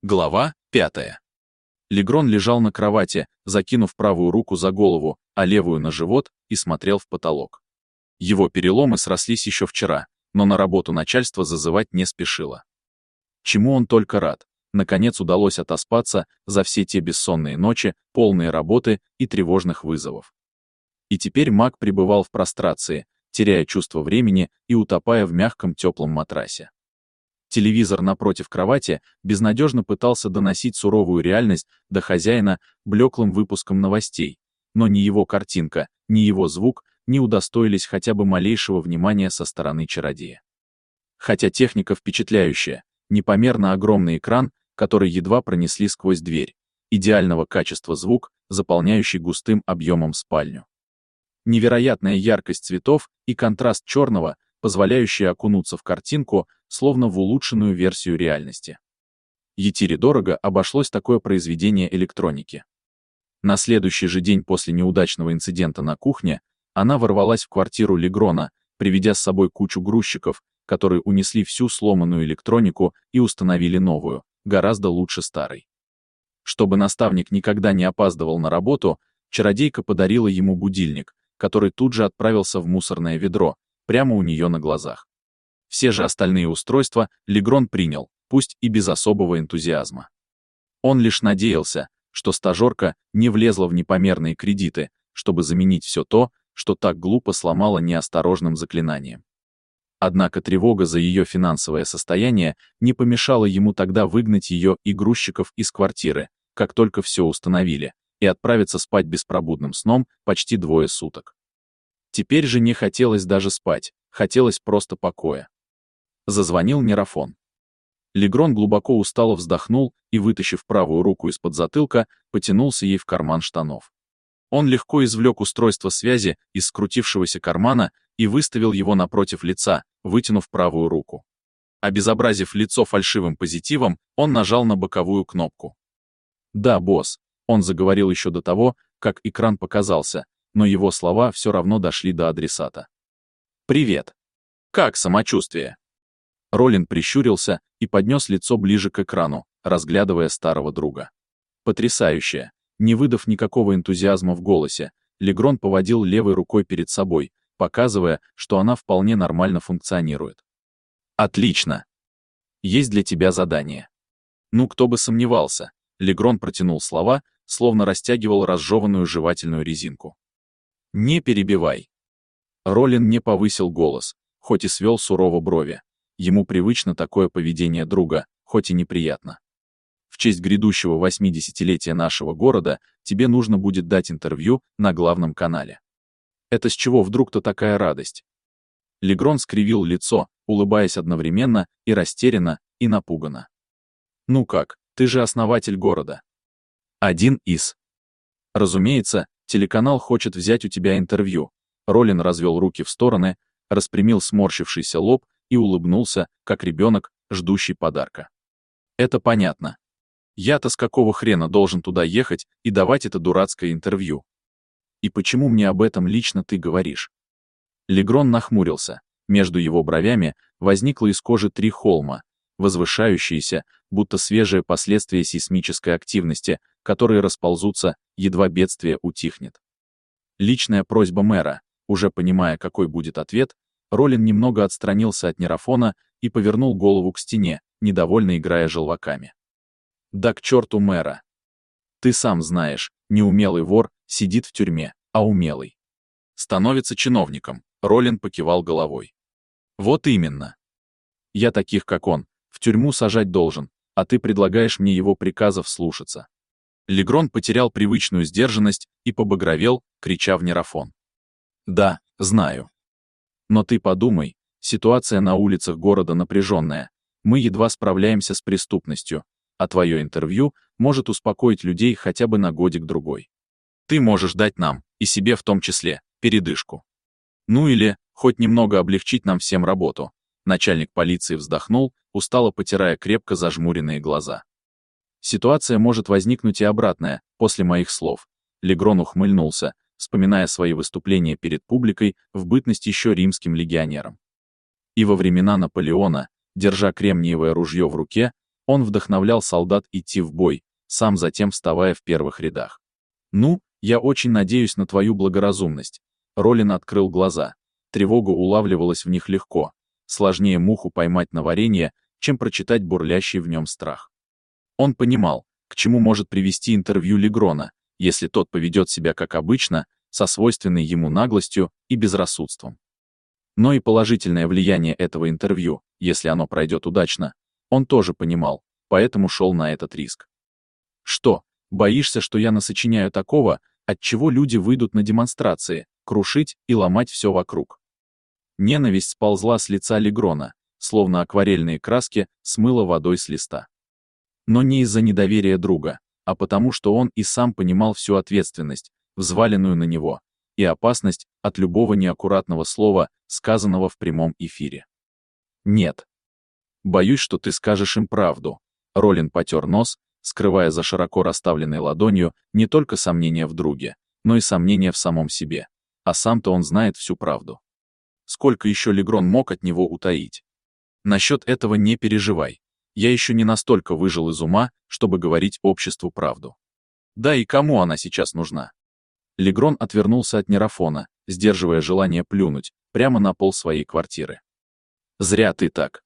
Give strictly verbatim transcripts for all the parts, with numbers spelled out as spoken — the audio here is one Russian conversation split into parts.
Глава пятая. Легрон лежал на кровати, закинув правую руку за голову, а левую на живот, и смотрел в потолок. Его переломы срослись еще вчера, но на работу начальство зазывать не спешило. Чему он только рад. Наконец удалось отоспаться за все те бессонные ночи, полные работы и тревожных вызовов. И теперь маг пребывал в прострации, теряя чувство времени и утопая в мягком теплом матрасе. Телевизор напротив кровати безнадежно пытался доносить суровую реальность до хозяина блеклым выпуском новостей, но ни его картинка, ни его звук не удостоились хотя бы малейшего внимания со стороны чародея. Хотя техника впечатляющая, непомерно огромный экран, который едва пронесли сквозь дверь, идеального качества звук, заполняющий густым объемом спальню. Невероятная яркость цветов и контраст черного, позволяющие окунуться в картинку, словно в улучшенную версию реальности. Етире дорого обошлось такое произведение электроники. На следующий же день после неудачного инцидента на кухне она ворвалась в квартиру Легрона, приведя с собой кучу грузчиков, которые унесли всю сломанную электронику и установили новую, гораздо лучше старой. Чтобы наставник никогда не опаздывал на работу, чародейка подарила ему будильник, который тут же отправился в мусорное ведро, прямо у нее на глазах. Все же остальные устройства Легрон принял, пусть и без особого энтузиазма. Он лишь надеялся, что стажерка не влезла в непомерные кредиты, чтобы заменить все то, что так глупо сломала неосторожным заклинанием. Однако тревога за ее финансовое состояние не помешала ему тогда выгнать ее и грузчиков из квартиры, как только все установили, и отправиться спать беспробудным сном почти двое суток. Теперь же не хотелось даже спать, хотелось просто покоя. Зазвонил Нерафон. Легрон глубоко устало вздохнул и, вытащив правую руку из-под затылка, потянулся ей в карман штанов. Он легко извлек устройство связи из скрутившегося кармана и выставил его напротив лица, вытянув правую руку. Обезобразив лицо фальшивым позитивом, он нажал на боковую кнопку. «Да, босс», — он заговорил еще до того, как экран показался, но его слова все равно дошли до адресата. «Привет. Как самочувствие?» Ролин прищурился и поднес лицо ближе к экрану, разглядывая старого друга. Потрясающе. Не выдав никакого энтузиазма в голосе, Легрон поводил левой рукой перед собой, показывая, что она вполне нормально функционирует. «Отлично. Есть для тебя задание». Ну, кто бы сомневался, Легрон протянул слова, словно растягивал разжеванную жевательную резинку. «Не перебивай». Ролин не повысил голос, хоть и свел сурово брови. Ему привычно такое поведение друга, хоть и неприятно. В честь грядущего восьмидесятилетия нашего города тебе нужно будет дать интервью на главном канале. Это с чего вдруг-то такая радость? Легрон скривил лицо, улыбаясь одновременно и растерянно, и напуганно. Ну как, ты же основатель города. Один из. Разумеется, телеканал хочет взять у тебя интервью. Ролин развел руки в стороны, распрямил сморщившийся лоб и улыбнулся, как ребенок, ждущий подарка. Это понятно. Я-то с какого хрена должен туда ехать и давать это дурацкое интервью? И почему мне об этом лично ты говоришь? Легрон нахмурился. Между его бровями возникло из кожи три холма, возвышающиеся, будто свежие последствия сейсмической активности, которые расползутся, едва бедствие утихнет. Личная просьба мэра. Уже понимая, какой будет ответ, Ролин немного отстранился от Нерафона и повернул голову к стене, недовольно играя желваками. Да к черту мэра. Ты сам знаешь, неумелый вор сидит в тюрьме, а умелый становится чиновником, Ролин покивал головой. Вот именно. Я таких, как он, в тюрьму сажать должен, а ты предлагаешь мне его приказов слушаться. Легрон потерял привычную сдержанность и побагровел, крича в Нерафон. Да, знаю. Но ты подумай, ситуация на улицах города напряженная, мы едва справляемся с преступностью, а твое интервью может успокоить людей хотя бы на годик-другой. Ты можешь дать нам, и себе в том числе, передышку. Ну или, хоть немного облегчить нам всем работу. Начальник полиции вздохнул, устало потирая крепко зажмуренные глаза. Ситуация может возникнуть и обратная, после моих слов. Легрон ухмыльнулся, вспоминая свои выступления перед публикой в бытность еще римским легионером. И во времена Наполеона, держа кремниевое ружье в руке, Он вдохновлял солдат идти в бой, сам затем вставая в первых рядах. «Ну, я очень надеюсь на твою благоразумность». Ролин открыл глаза. Тревога улавливалась в них легко. Сложнее муху поймать на варенье, чем прочитать бурлящий в нем страх. Он понимал, к чему может привести интервью Легрона, если тот поведет себя как обычно, со свойственной ему наглостью и безрассудством. Но и положительное влияние этого интервью, если оно пройдет удачно, он тоже понимал, поэтому шел на этот риск. «Что, боишься, что я насочиняю такого, от чего люди выйдут на демонстрации, крушить и ломать все вокруг?» Ненависть сползла с лица Легрона, словно акварельные краски смыло водой с листа. Но не из-за недоверия друга, а потому что он и сам понимал всю ответственность, взваленную на него, и опасность от любого неаккуратного слова, сказанного в прямом эфире. «Нет. Боюсь, что ты скажешь им правду». Ролин потер нос, скрывая за широко расставленной ладонью не только сомнения в друге, но и сомнения в самом себе. А сам-то он знает всю правду. Сколько еще Легрон мог от него утаить? Насчет этого не переживай. Я еще не настолько выжил из ума, чтобы говорить обществу правду. Да и кому она сейчас нужна? Легрон отвернулся от Нерафона, сдерживая желание плюнуть, прямо на пол своей квартиры. Зря ты так.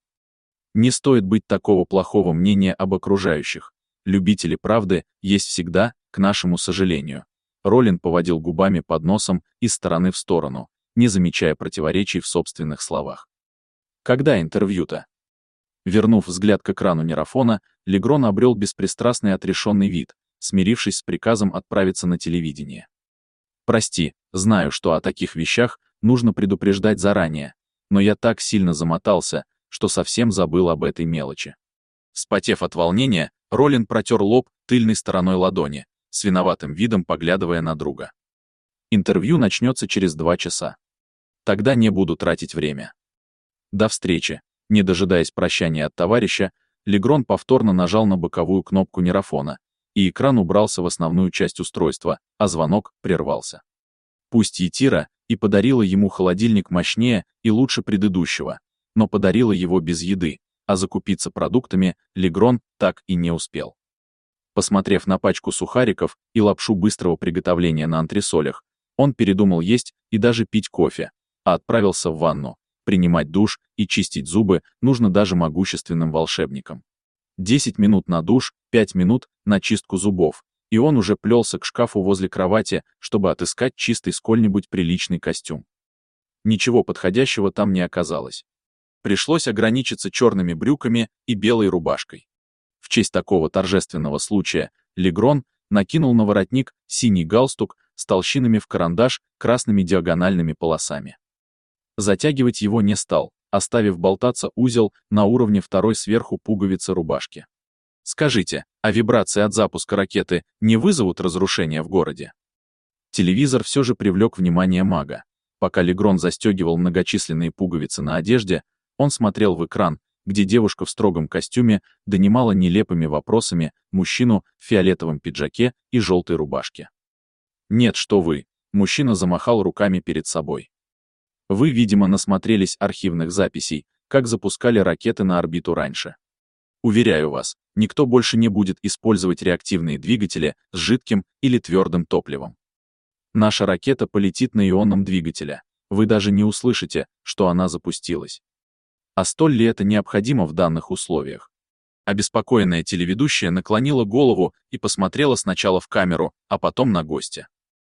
Не стоит быть такого плохого мнения об окружающих. Любители правды есть всегда, к нашему сожалению. Ролин поводил губами под носом из стороны в сторону, не замечая противоречий в собственных словах. Когда интервью-то? Вернув взгляд к экрану Нерафона, Легрон обрел беспристрастный отрешенный вид, смирившись с приказом отправиться на телевидение. «Прости, знаю, что о таких вещах нужно предупреждать заранее, но я так сильно замотался, что совсем забыл об этой мелочи». Вспотев от волнения, Ролин протер лоб тыльной стороной ладони, с виноватым видом поглядывая на друга. «Интервью начнется через два часа. Тогда не буду тратить время. До встречи». Не дожидаясь прощания от товарища, Легрон повторно нажал на боковую кнопку Нерафона, и экран убрался в основную часть устройства, а звонок прервался. Пусть Етира и подарила ему холодильник мощнее и лучше предыдущего, но подарила его без еды, а закупиться продуктами Легрон так и не успел. Посмотрев на пачку сухариков и лапшу быстрого приготовления на антресолях, он передумал есть и даже пить кофе, а отправился в ванну. Принимать душ и чистить зубы нужно даже могущественным волшебникам. десять минут на душ, пять минут на чистку зубов, и он уже плелся к шкафу возле кровати, чтобы отыскать чистый сколь-нибудь приличный костюм. Ничего подходящего там не оказалось. Пришлось ограничиться черными брюками и белой рубашкой. В честь такого торжественного случая Легрон накинул на воротник синий галстук с толщинами в карандаш красными диагональными полосами. Затягивать его не стал, оставив болтаться узел на уровне второй сверху пуговицы рубашки. Скажите, а вибрации от запуска ракеты не вызовут разрушения в городе? Телевизор все же привлек внимание мага. Пока Легрон застегивал многочисленные пуговицы на одежде, он смотрел в экран, где девушка в строгом костюме донимала нелепыми вопросами мужчину в фиолетовом пиджаке и желтой рубашке. «Нет, что вы!» — мужчина замахал руками перед собой. Вы, видимо, насмотрелись архивных записей, как запускали ракеты на орбиту раньше. Уверяю вас, никто больше не будет использовать реактивные двигатели с жидким или твердым топливом. Наша ракета полетит на ионном двигателе. Вы даже не услышите, что она запустилась. А столь ли это необходимо в данных условиях? Обеспокоенная телеведущая наклонила голову и посмотрела сначала в камеру, а потом на гостя.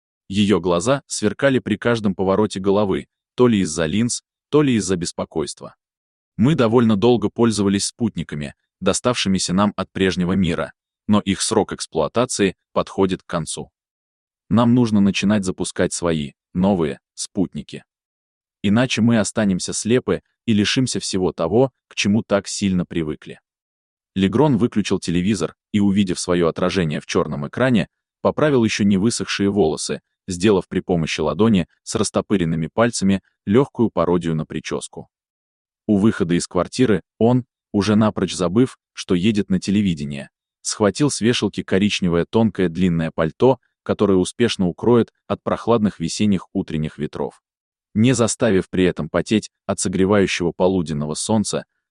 Ее глаза сверкали при каждом повороте головы, то ли из-за линз, то ли из-за беспокойства. Мы довольно долго пользовались спутниками, доставшимися нам от прежнего мира, но их срок эксплуатации подходит к концу. Нам нужно начинать запускать свои, новые, спутники. Иначе мы останемся слепы и лишимся всего того, к чему так сильно привыкли. Легрон выключил телевизор и, увидев свое отражение в черном экране, поправил еще не высохшие волосы, сделав при помощи ладони с растопыренными пальцами легкую пародию на прическу. У выхода из квартиры он, уже напрочь забыв, что едет на телевидение, схватил с вешалки коричневое тонкое длинное пальто, которое успешно укроет от прохладных весенних утренних ветров. Не заставив при этом потеть от согревающего полуденного солнца,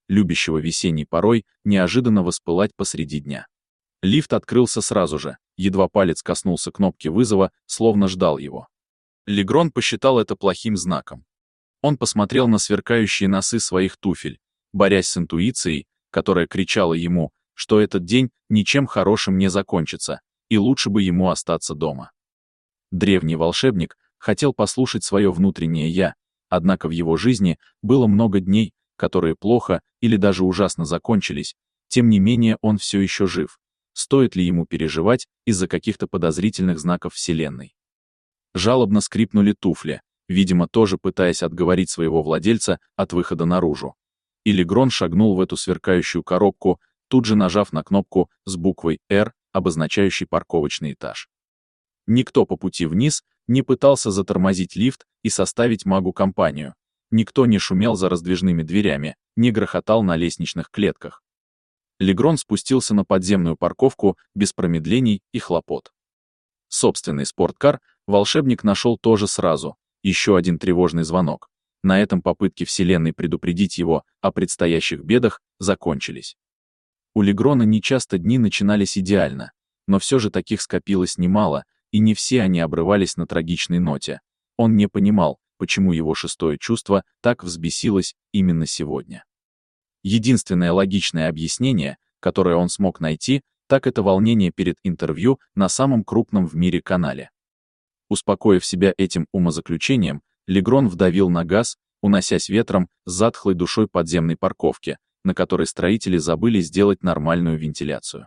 любящего весенней порой неожиданно воспылать посреди дня. Лифт открылся сразу же, едва палец коснулся кнопки вызова, словно ждал его. Легрон посчитал это плохим знаком. Он посмотрел на сверкающие носы своих туфель, борясь с интуицией, которая кричала ему, что этот день ничем хорошим не закончится, и лучше бы ему остаться дома. Древний волшебник хотел послушать свое внутреннее «я», однако в его жизни было много дней, которые плохо или даже ужасно закончились, тем не менее он все еще жив. Стоит ли ему переживать из-за каких-то подозрительных знаков Вселенной? Жалобно скрипнули туфли, видимо, тоже пытаясь отговорить своего владельца от выхода наружу. И Легрон шагнул в эту сверкающую коробку, тут же нажав на кнопку с буквой «Р», обозначающей парковочный этаж. Никто по пути вниз не пытался затормозить лифт и составить магу компанию. Никто не шумел за раздвижными дверями, не грохотал на лестничных клетках. Легрон спустился на подземную парковку без промедлений и хлопот. Собственный спорткар волшебник нашел тоже сразу. Еще один тревожный звонок. На этом попытки Вселенной предупредить его о предстоящих бедах закончились. У Легрона нечасто дни начинались идеально, но все же таких скопилось немало, и не все они обрывались на трагичной ноте. Он не понимал, почему его шестое чувство так взбесилось именно сегодня. Единственное логичное объяснение, которое он смог найти, так это волнение перед интервью на самом крупном в мире канале. Успокоив себя этим умозаключением, Легрон вдавил на газ, уносясь ветром с затхлой душой подземной парковки, на которой строители забыли сделать нормальную вентиляцию.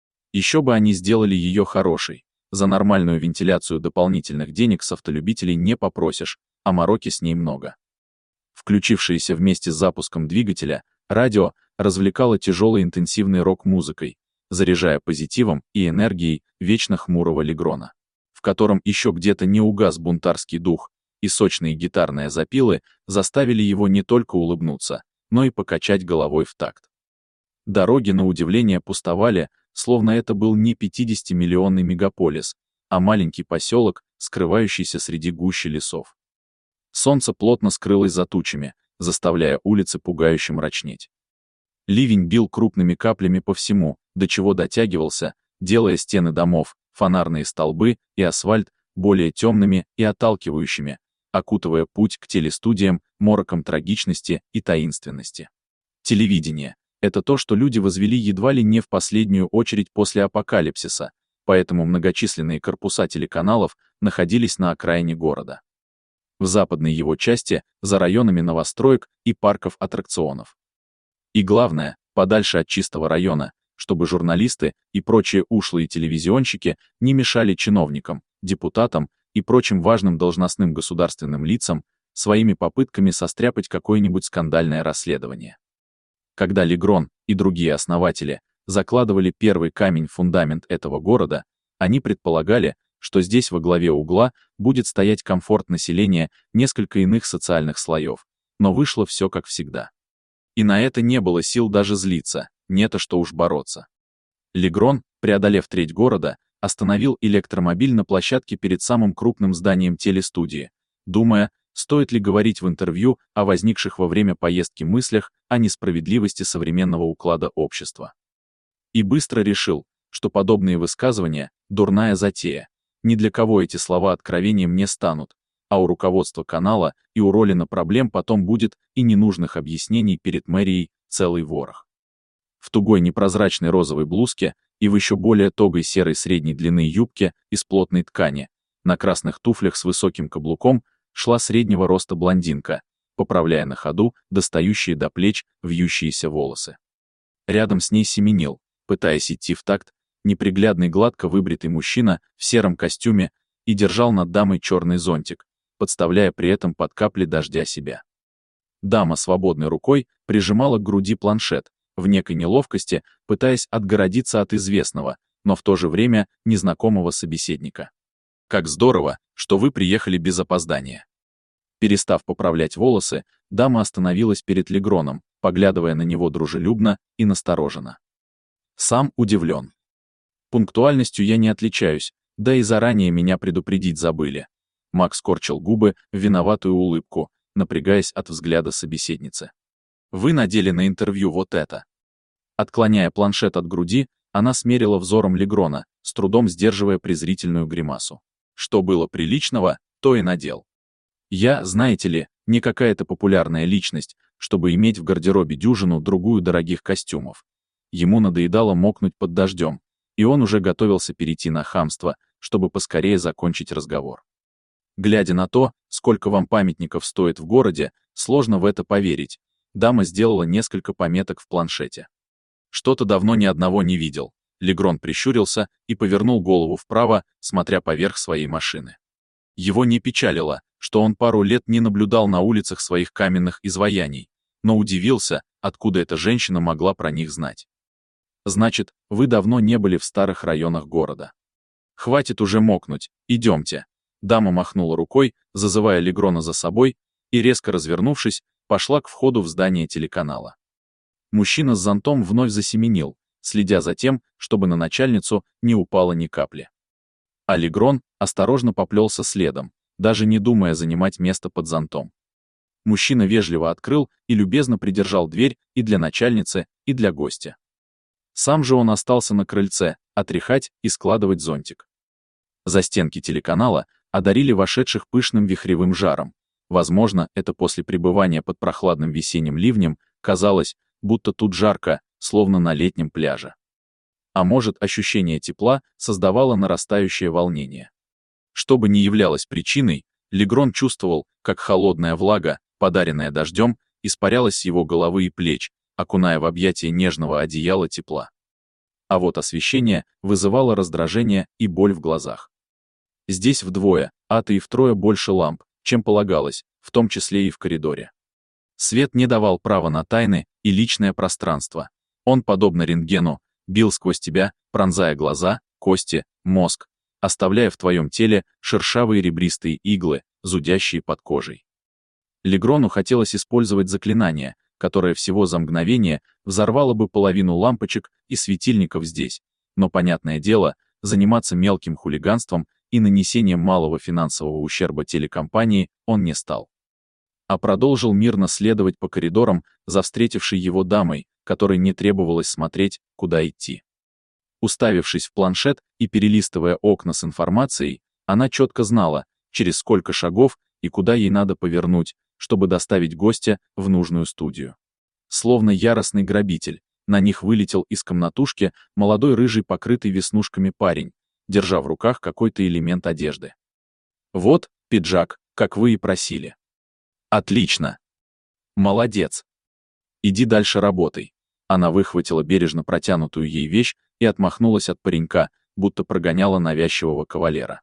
Еще бы они сделали ее хорошей. За нормальную вентиляцию дополнительных денег с автолюбителей не попросишь, а мороки с ней много. Включившееся вместе с запуском двигателя, радио развлекало тяжелой интенсивной рок-музыкой, заряжая позитивом и энергией вечно хмурого Легрона, в котором еще где-то не угас бунтарский дух, и сочные гитарные запилы заставили его не только улыбнуться, но и покачать головой в такт. Дороги, на удивление, пустовали, словно это был не пятидесятимиллионный мегаполис, а маленький поселок, скрывающийся среди гущи лесов. Солнце плотно скрылось за тучами, заставляя улицы пугающе мрачнеть. Ливень бил крупными каплями по всему, до чего дотягивался, делая стены домов, фонарные столбы и асфальт более темными и отталкивающими, окутывая путь к телестудиям мороком трагичности и таинственности. Телевидение — это то, что люди возвели едва ли не в последнюю очередь после апокалипсиса, поэтому многочисленные корпуса телеканалов находились на окраине города. В западной его части, за районами новостроек и парков аттракционов. И главное, подальше от чистого района, чтобы журналисты и прочие ушлые телевизионщики не мешали чиновникам, депутатам и прочим важным должностным государственным лицам своими попытками состряпать какое-нибудь скандальное расследование. Когда Легрон и другие основатели закладывали первый камень в фундамент этого города, они предполагали, что здесь во главе угла будет стоять комфорт населения несколько иных социальных слоев, но вышло все как всегда. И на это не было сил даже злиться, не то что уж бороться. Легрон, преодолев треть города, остановил электромобиль на площадке перед самым крупным зданием телестудии, думая, стоит ли говорить в интервью о возникших во время поездки мыслях о несправедливости современного уклада общества. И быстро решил, что подобные высказывания – дурная затея. Ни для кого эти слова откровением не станут, а у руководства канала и у Роллина проблем потом будет и ненужных объяснений перед мэрией целый ворох. В тугой непрозрачной розовой блузке и в еще более тогой серой средней длины юбке из плотной ткани, на красных туфлях с высоким каблуком шла среднего роста блондинка, поправляя на ходу достающие до плеч вьющиеся волосы. Рядом с ней семенил, пытаясь идти в такт, неприглядный гладко выбритый мужчина в сером костюме и держал над дамой черный зонтик, подставляя при этом под капли дождя себя. Дама свободной рукой прижимала к груди планшет, в некой неловкости, пытаясь отгородиться от известного, но в то же время незнакомого собеседника. «Как здорово, что вы приехали без опоздания». Перестав поправлять волосы, дама остановилась перед Легроном, поглядывая на него дружелюбно и настороженно. Сам удивлен. Пунктуальностью я не отличаюсь, да и заранее меня предупредить забыли. Макс скорчил губы в виноватую улыбку, напрягаясь от взгляда собеседницы. Вы надели на интервью вот это. Отклоняя планшет от груди, она смерила взором Легрона, с трудом сдерживая презрительную гримасу. Что было приличного, то и надел. Я, знаете ли, не какая-то популярная личность, чтобы иметь в гардеробе дюжину другую дорогих костюмов. Ему надоедало мокнуть под дождем, и он уже готовился перейти на хамство, чтобы поскорее закончить разговор. Глядя на то, сколько вам памятников стоит в городе, сложно в это поверить. Дама сделала несколько пометок в планшете. Что-то давно ни одного не видел. Легрон прищурился и повернул голову вправо, смотря поверх своей машины. Его не печалило, что он пару лет не наблюдал на улицах своих каменных изваяний, но удивился, откуда эта женщина могла про них знать. Значит, вы давно не были в старых районах города. Хватит уже мокнуть, идемте. Дама махнула рукой, зазывая Легрона за собой, и, резко развернувшись, пошла к входу в здание телеканала. Мужчина с зонтом вновь засеменил, следя за тем, чтобы на начальницу не упало ни капли. А Легрон осторожно поплелся следом, даже не думая занимать место под зонтом. Мужчина вежливо открыл и любезно придержал дверь и для начальницы, и для гостя. Сам же он остался на крыльце, отряхать и складывать зонтик. Застенки телеканала одарили вошедших пышным вихревым жаром. Возможно, это после пребывания под прохладным весенним ливнем казалось, будто тут жарко, словно на летнем пляже. А может, ощущение тепла создавало нарастающее волнение. Что бы ни являлось причиной, Легрон чувствовал, как холодная влага, подаренная дождем, испарялась с его головы и плеч, окуная в объятия нежного одеяла тепла. А вот освещение вызывало раздражение и боль в глазах. Здесь вдвое, а то и втрое больше ламп, чем полагалось, в том числе и в коридоре. Свет не давал права на тайны и личное пространство. Он, подобно рентгену, бил сквозь тебя, пронзая глаза, кости, мозг, оставляя в твоем теле шершавые ребристые иглы, зудящие под кожей. Легрону хотелось использовать заклинание, которое всего за мгновение взорвало бы половину лампочек и светильников здесь, но, понятное дело, заниматься мелким хулиганством и нанесением малого финансового ущерба телекомпании он не стал. А продолжил мирно следовать по коридорам за встретившей его дамой, которой не требовалось смотреть, куда идти. Уставившись в планшет и перелистывая окна с информацией, она четко знала, через сколько шагов и куда ей надо повернуть, чтобы доставить гостя в нужную студию. Словно яростный грабитель, на них вылетел из комнатушки молодой рыжий покрытый веснушками парень, держа в руках какой-то элемент одежды. «Вот, пиджак, как вы и просили». «Отлично! Молодец! Иди дальше работай». Она выхватила бережно протянутую ей вещь и отмахнулась от паренька, будто прогоняла навязчивого кавалера.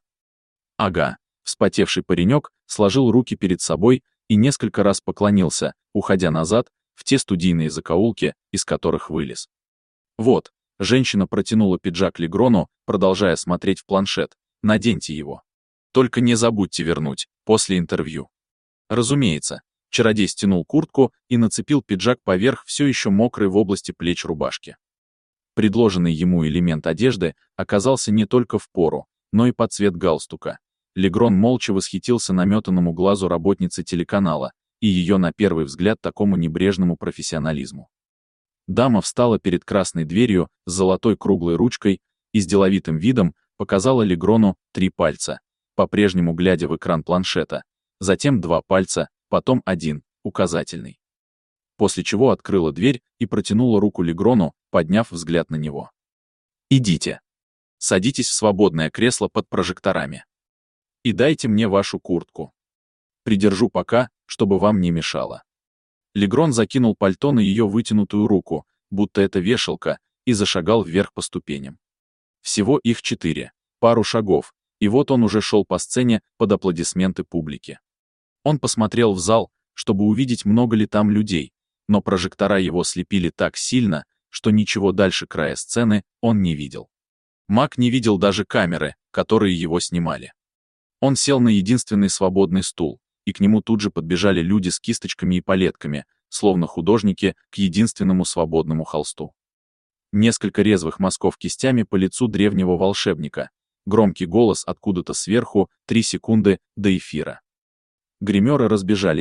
Ага, вспотевший паренек сложил руки перед собой и несколько раз поклонился, уходя назад, в те студийные закоулки, из которых вылез. «Вот», — женщина протянула пиджак Легрону, продолжая смотреть в планшет, «наденьте его. Только не забудьте вернуть, после интервью». Разумеется, чародей стянул куртку и нацепил пиджак поверх все еще мокрой в области плеч рубашки. Предложенный ему элемент одежды оказался не только в пору, но и под цвет галстука. Легрон молча восхитился наметанному глазу работницы телеканала и ее на первый взгляд такому небрежному профессионализму. Дама встала перед красной дверью с золотой круглой ручкой и с деловитым видом показала Легрону три пальца, по-прежнему глядя в экран планшета, затем два пальца, потом один, указательный. После чего открыла дверь и протянула руку Легрону, подняв взгляд на него. «Идите. Садитесь в свободное кресло под прожекторами. И дайте мне вашу куртку. Придержу пока, чтобы вам не мешало». Легрон закинул пальто на ее вытянутую руку, будто это вешалка, и зашагал вверх по ступеням. Всего их четыре, пару шагов, и вот он уже шел по сцене под аплодисменты публики. Он посмотрел в зал, чтобы увидеть, много ли там людей, но прожектора его слепили так сильно, что ничего дальше края сцены он не видел. Маг не видел даже камеры, которые его снимали. Он сел на единственный свободный стул, и к нему тут же подбежали люди с кисточками и палетками, словно художники к единственному свободному холсту. Несколько резвых мазков кистями по лицу древнего волшебника, громкий голос откуда-то сверху, три секунды до эфира. Гримеры разбежались,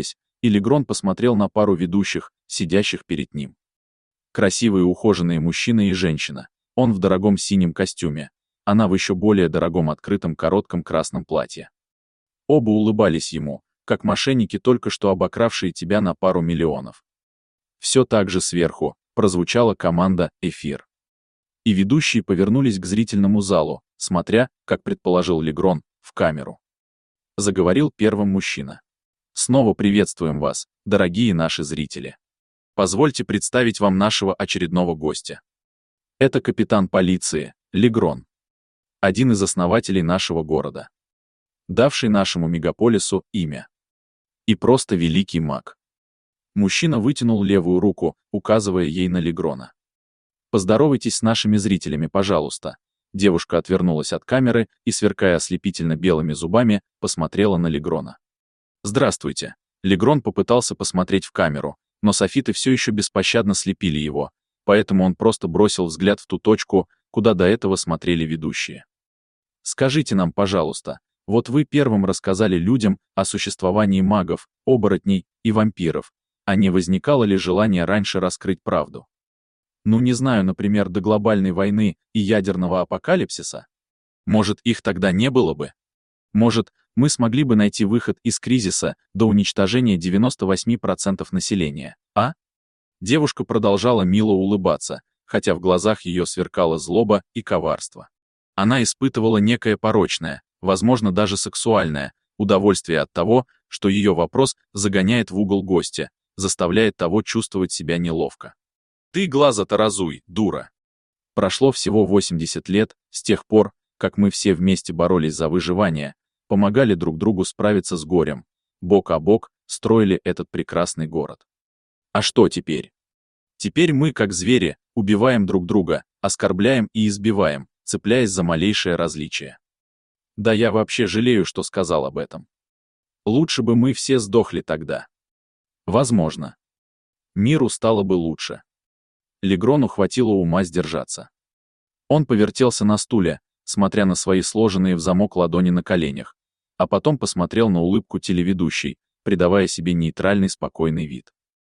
и Легрон посмотрел на пару ведущих, сидящих перед ним. Красивые ухоженные мужчина и женщина. Он в дорогом синем костюме, она в еще более дорогом открытом коротком красном платье. Оба улыбались ему, как мошенники, только что обокравшие тебя на пару миллионов. Все так же сверху прозвучала команда «Эфир». И ведущие повернулись к зрительному залу, смотря, как предположил Легрон, в камеру. Заговорил первым мужчина. Снова приветствуем вас, дорогие наши зрители. Позвольте представить вам нашего очередного гостя. Это капитан полиции, Легрон. Один из основателей нашего города. Давший нашему мегаполису имя. И просто великий маг. Мужчина вытянул левую руку, указывая ей на Легрона. Поздоровайтесь с нашими зрителями, пожалуйста. Девушка отвернулась от камеры и, сверкая ослепительно белыми зубами, посмотрела на Легрона. Здравствуйте. Легрон попытался посмотреть в камеру, но софиты все еще беспощадно слепили его, поэтому он просто бросил взгляд в ту точку, куда до этого смотрели ведущие. Скажите нам, пожалуйста, вот вы первым рассказали людям о существовании магов, оборотней и вампиров, а не возникало ли желание раньше раскрыть правду? Ну, не знаю, например, до глобальной войны и ядерного апокалипсиса? Может, их тогда не было бы? Может, мы смогли бы найти выход из кризиса до уничтожения девяноста восьми процентов населения, а? Девушка продолжала мило улыбаться, хотя в глазах ее сверкала злоба и коварство. Она испытывала некое порочное, возможно, даже сексуальное, удовольствие от того, что ее вопрос загоняет в угол гостя, заставляет того чувствовать себя неловко. «Ты глаза-то разуй, дура!» Прошло всего восемьдесят лет с тех пор, как мы все вместе боролись за выживание, помогали друг другу справиться с горем, бок о бок строили этот прекрасный город. А что теперь? Теперь мы, как звери, убиваем друг друга, оскорбляем и избиваем, цепляясь за малейшее различие. Да я вообще жалею, что сказал об этом. Лучше бы мы все сдохли тогда. Возможно. Миру стало бы лучше. Легрону хватило ума сдержаться. Он повертелся на стуле, смотря на свои сложенные в замок ладони на коленях, а потом посмотрел на улыбку телеведущей, придавая себе нейтральный спокойный вид.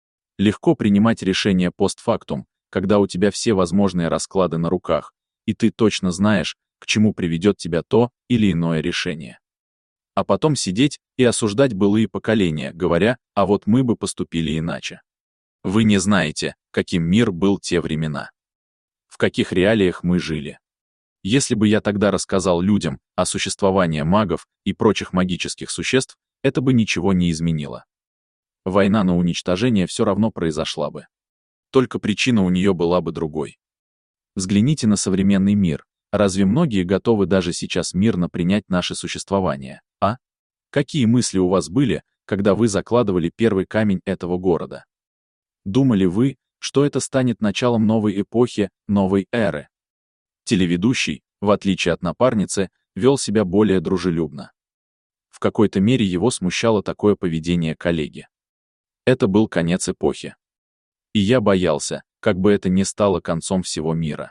Легко принимать решения постфактум, когда у тебя все возможные расклады на руках, и ты точно знаешь, к чему приведет тебя то или иное решение. А потом сидеть и осуждать былые поколения, говоря, а вот мы бы поступили иначе. Вы не знаете, каким мир был те времена. В каких реалиях мы жили. Если бы я тогда рассказал людям о существовании магов и прочих магических существ, это бы ничего не изменило. Война на уничтожение все равно произошла бы. Только причина у нее была бы другой. Взгляните на современный мир. Разве многие готовы даже сейчас мирно принять наше существование, а? Какие мысли у вас были, когда вы закладывали первый камень этого города? Думали вы, что это станет началом новой эпохи, новой эры? Телеведущий, в отличие от напарницы, вел себя более дружелюбно. В какой-то мере его смущало такое поведение коллеги. Это был конец эпохи. И я боялся, как бы это ни стало концом всего мира.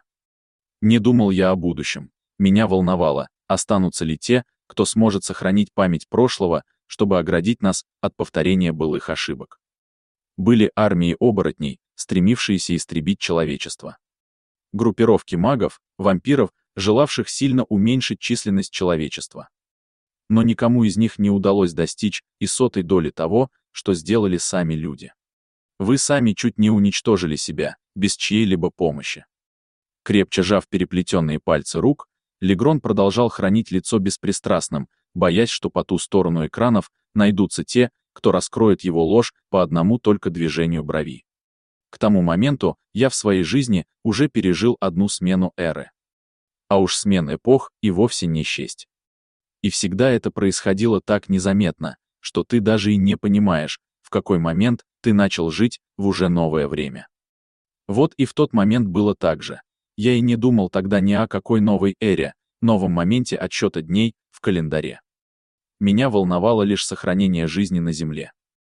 Не думал я о будущем. Меня волновало, останутся ли те, кто сможет сохранить память прошлого, чтобы оградить нас от повторения былых ошибок. Были армии оборотней, стремившиеся истребить человечество. Группировки магов, вампиров, желавших сильно уменьшить численность человечества. Но никому из них не удалось достичь и сотой доли того, что сделали сами люди. Вы сами чуть не уничтожили себя, без чьей-либо помощи. Крепче сжав переплетенные пальцы рук, Легрон продолжал хранить лицо беспристрастным, боясь, что по ту сторону экранов найдутся те, кто раскроет его ложь по одному только движению брови. К тому моменту я в своей жизни уже пережил одну смену эры. А уж смен эпох и вовсе не счесть. И всегда это происходило так незаметно, что ты даже и не понимаешь, в какой момент ты начал жить в уже новое время. Вот и в тот момент было так же. Я и не думал тогда ни о какой новой эре, новом моменте отсчета дней в календаре. Меня волновало лишь сохранение жизни на Земле.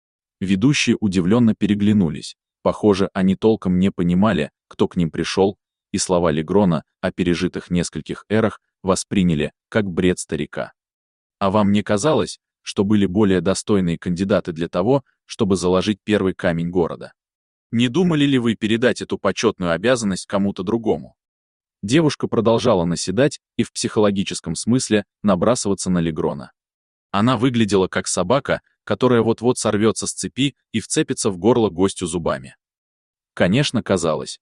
Ведущие удивленно переглянулись. Похоже, они толком не понимали, кто к ним пришел, и слова Легрона о пережитых нескольких эрах восприняли как бред старика. А вам не казалось, что были более достойные кандидаты для того, чтобы заложить первый камень города. Не думали ли вы передать эту почетную обязанность кому-то другому? Девушка продолжала наседать и в психологическом смысле набрасываться на Легрона. Она выглядела как собака, которая вот-вот сорвется с цепи и вцепится в горло гостю зубами. Конечно, казалось.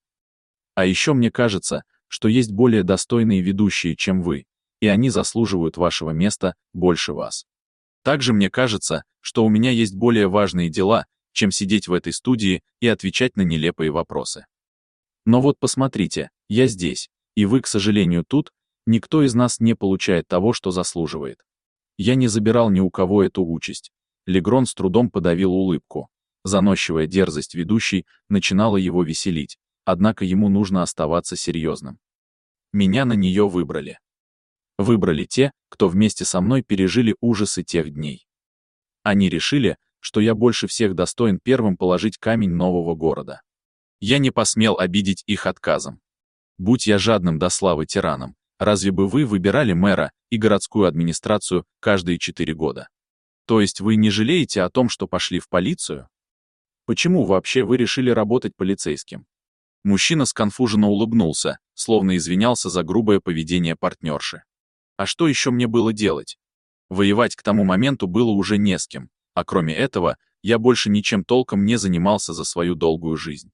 А еще мне кажется, что есть более достойные ведущие, чем вы, и они заслуживают вашего места больше вас. Также мне кажется, что у меня есть более важные дела, чем сидеть в этой студии и отвечать на нелепые вопросы. Но вот посмотрите, я здесь, и вы, к сожалению, тут, никто из нас не получает того, что заслуживает. Я не забирал ни у кого эту участь. Легрон с трудом подавил улыбку. Заносчивая дерзость ведущей начинала его веселить, однако ему нужно оставаться серьезным. Меня на нее выбрали. Выбрали те, кто вместе со мной пережили ужасы тех дней. Они решили, что я больше всех достоин первым положить камень нового города. Я не посмел обидеть их отказом. Будь я жадным до славы тираном, разве бы вы выбирали мэра и городскую администрацию каждые четыре года? То есть вы не жалеете о том, что пошли в полицию? Почему вообще вы решили работать полицейским? Мужчина сконфуженно улыбнулся, словно извинялся за грубое поведение партнерши. А что еще мне было делать? Воевать к тому моменту было уже не с кем, а кроме этого, я больше ничем толком не занимался за свою долгую жизнь.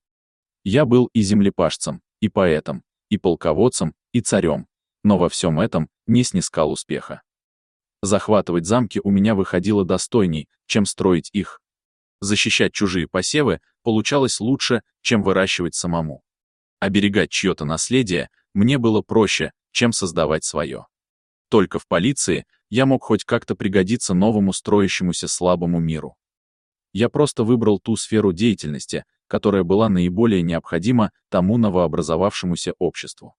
Я был и землепашцем, и поэтом, и полководцем, и царем, но во всем этом не снискал успеха. Захватывать замки у меня выходило достойней, чем строить их. Защищать чужие посевы получалось лучше, чем выращивать самому. Оберегать чье-то наследие мне было проще, чем создавать свое. Только в полиции я мог хоть как-то пригодиться новому строящемуся слабому миру. Я просто выбрал ту сферу деятельности, которая была наиболее необходима тому новообразовавшемуся обществу.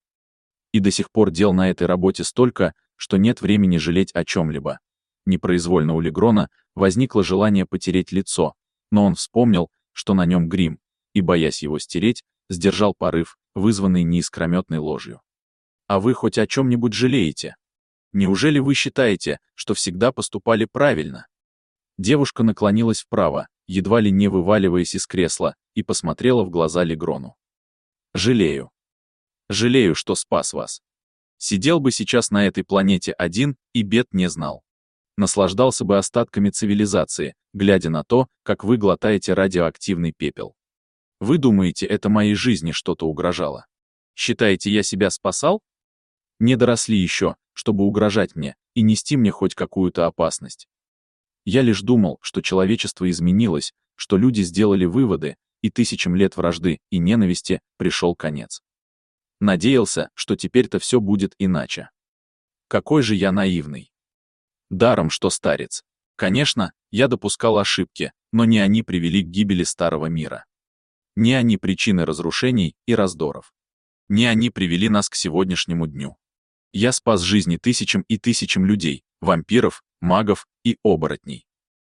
И до сих пор дел на этой работе столько, что нет времени жалеть о чем-либо. Непроизвольно у Легрона возникло желание потереть лицо, но он вспомнил, что на нем грим, и, боясь его стереть, сдержал порыв, вызванный неискрометной ложью. А вы хоть о чем-нибудь жалеете? Неужели вы считаете, что всегда поступали правильно? Девушка наклонилась вправо, едва ли не вываливаясь из кресла, и посмотрела в глаза Легрону. Жалею. Жалею, что спас вас. Сидел бы сейчас на этой планете один и бед не знал. Наслаждался бы остатками цивилизации, глядя на то, как вы глотаете радиоактивный пепел. Вы думаете, это моей жизни что-то угрожало? Считаете, я себя спасал? Не доросли еще, чтобы угрожать мне и нести мне хоть какую-то опасность. Я лишь думал, что человечество изменилось, что люди сделали выводы, и тысячам лет вражды и ненависти пришел конец. Надеялся, что теперь-то все будет иначе. Какой же я наивный. Даром, что старец. Конечно, я допускал ошибки, но не они привели к гибели старого мира. Не они причины разрушений и раздоров. Не они привели нас к сегодняшнему дню. Я спас жизни тысячам и тысячам людей, вампиров, магов и оборотней.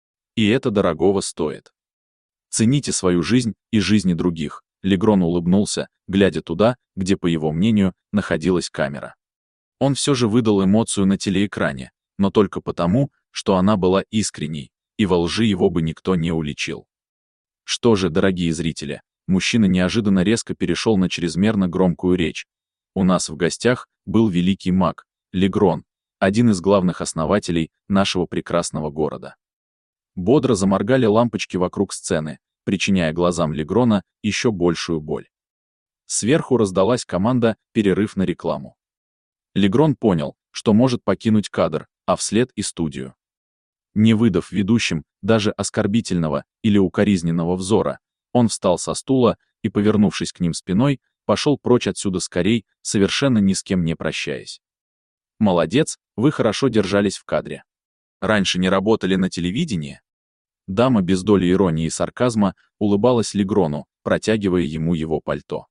И это дорогого стоит. Цените свою жизнь и жизни других. Легрон улыбнулся, глядя туда, где, по его мнению, находилась камера. Он все же выдал эмоцию на телеэкране, но только потому, что она была искренней, и во лжи его бы никто не уличил. Что же, дорогие зрители, мужчина неожиданно резко перешел на чрезмерно громкую речь. У нас в гостях был великий маг, Легрон, один из главных основателей нашего прекрасного города. Бодро заморгали лампочки вокруг сцены, причиняя глазам Легрона еще большую боль. Сверху раздалась команда «Перерыв на рекламу». Легрон понял, что может покинуть кадр, а вслед и студию. Не выдав ведущим даже оскорбительного или укоризненного взора, он встал со стула и, повернувшись к ним спиной, пошел прочь отсюда скорей, совершенно ни с кем не прощаясь. Молодец, вы хорошо держались в кадре. Раньше не работали на телевидении? Дама без доли иронии и сарказма улыбалась Легрону, протягивая ему его пальто.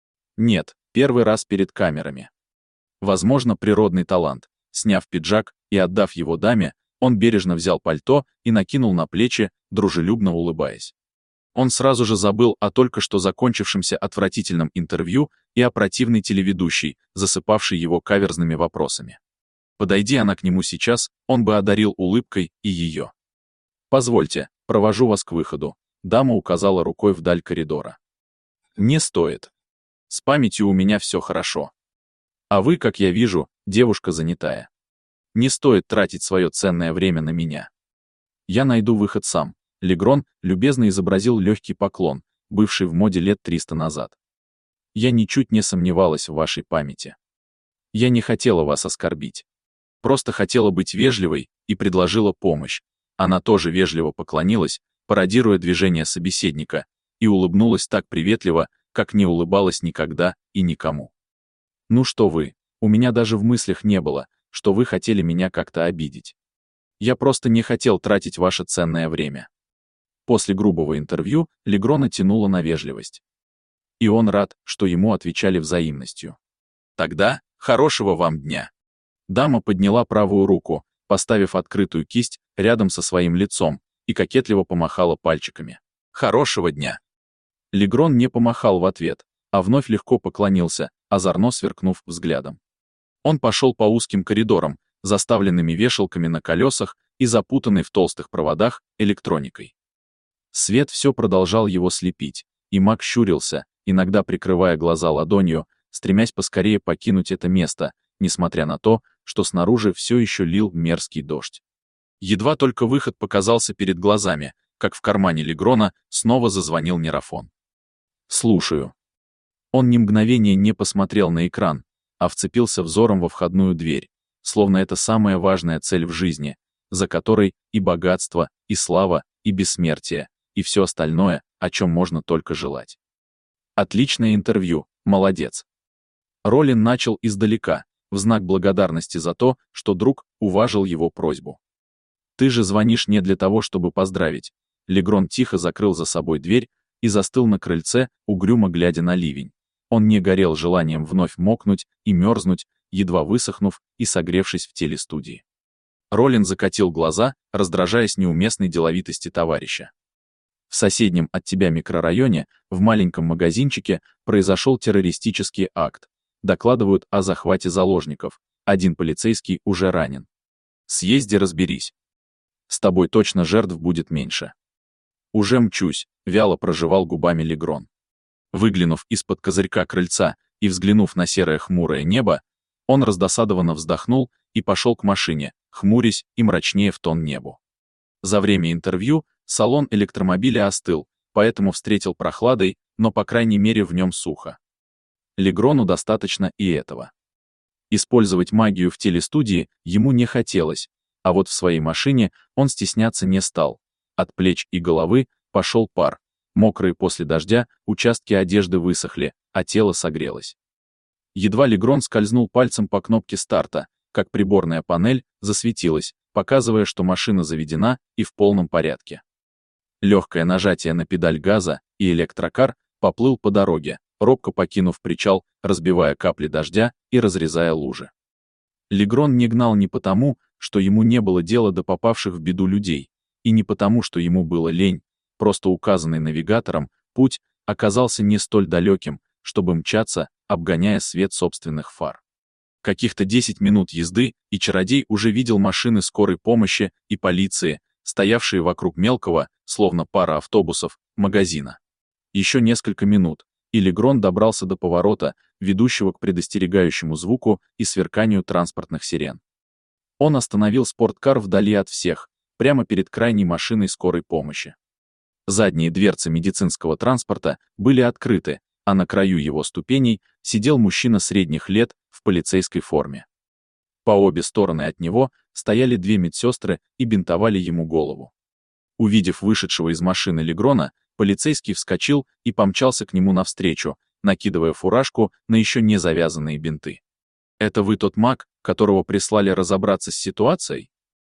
Нет, первый раз перед камерами. Возможно, природный талант. Сняв пиджак и отдав его даме, он бережно взял пальто и накинул на плечи, дружелюбно улыбаясь. Он сразу же забыл о только что закончившемся отвратительном интервью и о противной телеведущей, засыпавшей его каверзными вопросами. Подойди она к нему сейчас, он бы одарил улыбкой и ее. Позвольте, провожу вас к выходу. Дама указала рукой вдаль коридора. Не стоит. С памятью у меня все хорошо. А вы, как я вижу, девушка занятая. Не стоит тратить свое ценное время на меня. Я найду выход сам. Легрон любезно изобразил легкий поклон, бывший в моде лет триста назад. Я ничуть не сомневалась в вашей памяти. Я не хотела вас оскорбить. Просто хотела быть вежливой и предложила помощь. Она тоже вежливо поклонилась, пародируя движение собеседника, и улыбнулась так приветливо, как не улыбалась никогда и никому. Ну что вы, у меня даже в мыслях не было, что вы хотели меня как-то обидеть. Я просто не хотел тратить ваше ценное время. После грубого интервью Легрона тянуло на вежливость. И он рад, что ему отвечали взаимностью. Тогда хорошего вам дня. Дама подняла правую руку, поставив открытую кисть рядом со своим лицом, и кокетливо помахала пальчиками. Хорошего дня. Легрон не помахал в ответ, а вновь легко поклонился, озорно сверкнув взглядом. Он пошел по узким коридорам, заставленными вешалками на колесах и запутанной в толстых проводах электроникой. Свет все продолжал его слепить, и маг щурился, иногда прикрывая глаза ладонью, стремясь поскорее покинуть это место, несмотря на то, что снаружи все еще лил мерзкий дождь. Едва только выход показался перед глазами, как в кармане Легрона снова зазвонил нейрофон. «Слушаю». Он ни мгновения не посмотрел на экран, а вцепился взором во входную дверь, словно это самая важная цель в жизни, за которой и богатство, и слава, и бессмертие, и все остальное, о чем можно только желать. Отличное интервью, молодец. Ролин начал издалека, в знак благодарности за то, что друг уважил его просьбу. «Ты же звонишь не для того, чтобы поздравить». Легрон тихо закрыл за собой дверь и застыл на крыльце, угрюмо глядя на ливень. Он не горел желанием вновь мокнуть и мерзнуть, едва высохнув и согревшись в теле студии. Ролин закатил глаза, раздражаясь неуместной деловитости товарища. В соседнем от тебя микрорайоне, в маленьком магазинчике, произошел террористический акт. Докладывают о захвате заложников. Один полицейский уже ранен. Съезди, разберись. С тобой точно жертв будет меньше. Уже мчусь, вяло прожевал губами Легрон. Выглянув из-под козырька крыльца и взглянув на серое хмурое небо, он раздосадованно вздохнул и пошел к машине, хмурясь и мрачнее в тон небу. За время интервью салон электромобиля остыл, поэтому встретил прохладой, но по крайней мере в нем сухо. Легрону достаточно и этого. Использовать магию в телестудии ему не хотелось, а вот в своей машине он стесняться не стал. От плеч и головы пошел пар. Мокрые после дождя участки одежды высохли, а тело согрелось. Едва Легрон скользнул пальцем по кнопке старта, как приборная панель засветилась, показывая, что машина заведена и в полном порядке. Легкое нажатие на педаль газа, и электрокар поплыл по дороге, робко покинув причал, разбивая капли дождя и разрезая лужи. Легрон не гнал не потому, что ему не было дела до попавших в беду людей, и не потому, что ему было лень, просто указанный навигатором путь оказался не столь далеким, чтобы мчаться, обгоняя свет собственных фар. Каких-то десять минут езды, и чародей уже видел машины скорой помощи и полиции, стоявшие вокруг мелкого, словно пара автобусов, магазина. Еще несколько минут, и Легрон добрался до поворота, ведущего к предостерегающему звуку и сверканию транспортных сирен. Он остановил спорткар вдали от всех, прямо перед крайней машиной скорой помощи. Задние дверцы медицинского транспорта были открыты, а на краю его ступеней сидел мужчина средних лет в полицейской форме. По обе стороны от него стояли две медсестры и бинтовали ему голову. Увидев вышедшего из машины Легрона, полицейский вскочил и помчался к нему навстречу, накидывая фуражку на еще не завязанные бинты. «Это вы тот маг, которого прислали разобраться с ситуацией?»